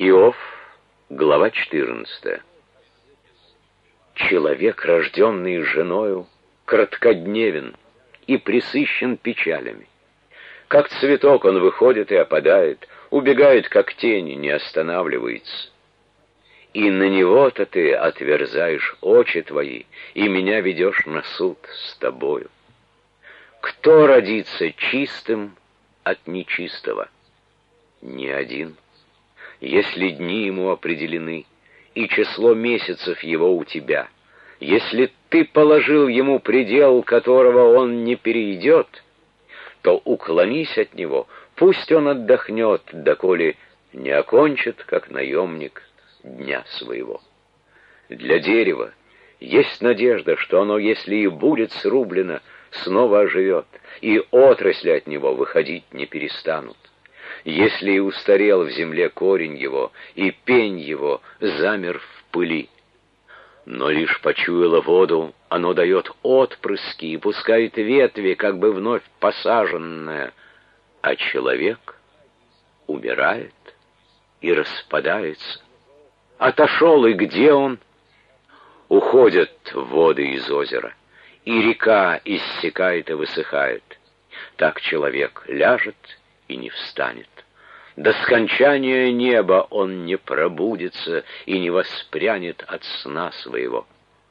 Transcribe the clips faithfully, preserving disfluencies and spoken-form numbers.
Иов, глава четырнадцатая. Человек, рожденный женою, краткодневен и пресыщен печалями. Как цветок он выходит и опадает, убегает, как тень, не останавливается. И на него-то ты отверзаешь очи твои, и меня ведешь на суд с тобою. Кто родится чистым от нечистого? Ни один. Если дни ему определены, и число месяцев его у тебя, если ты положил ему предел, которого он не перейдет, то уклонись от него, пусть он отдохнет, доколе не окончит, как наемник, дня своего. Для дерева есть надежда, что оно, если и будет срублено, снова оживет, и отрасли от него выходить не перестанут. Если и устарел в земле корень его, и пень его замер в пыли, но лишь почуяло воду, оно дает отпрыски и пускает ветви, как бы вновь посаженное, а человек умирает и распадается. Отошел, и где он? Уходят воды из озера, и река иссякает и высыхает. Так человек ляжет и не встанет. До скончания неба он не пробудится и не воспрянет от сна своего.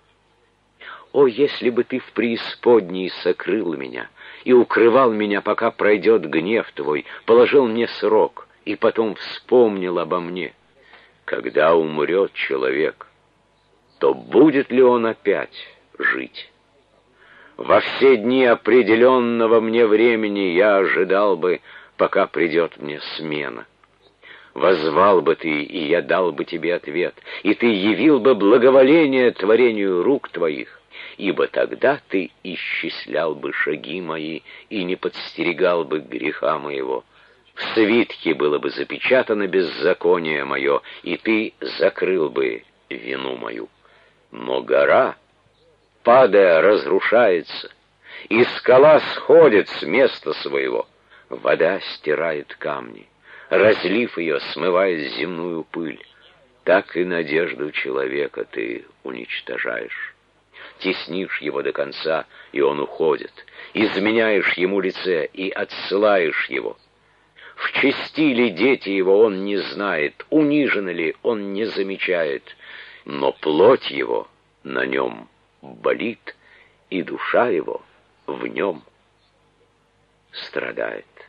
О, если бы ты в преисподней сокрыл меня и укрывал меня, пока пройдет гнев твой, положил мне срок и потом вспомнил обо мне. Когда умрет человек, то будет ли он опять жить? Во все дни определенного мне времени я ожидал бы, пока придет мне смена. Воззвал бы ты, и я дал бы тебе ответ, и ты явил бы благоволение творению рук твоих, ибо тогда ты исчислял бы шаги мои и не подстерегал бы греха моего. В свитке было бы запечатано беззаконие мое, и ты закрыл бы вину мою. Но гора, падая, разрушается, и скала сходит с места своего. Вода стирает камни, разлив ее, смывает земную пыль. Так и надежду человека ты уничтожаешь. Теснишь его до конца, и он уходит. Изменяешь ему лице и отсылаешь его. В чести ли дети его он не знает, унижен ли он не замечает, но плоть его на нем болит, и душа его в нем страдает.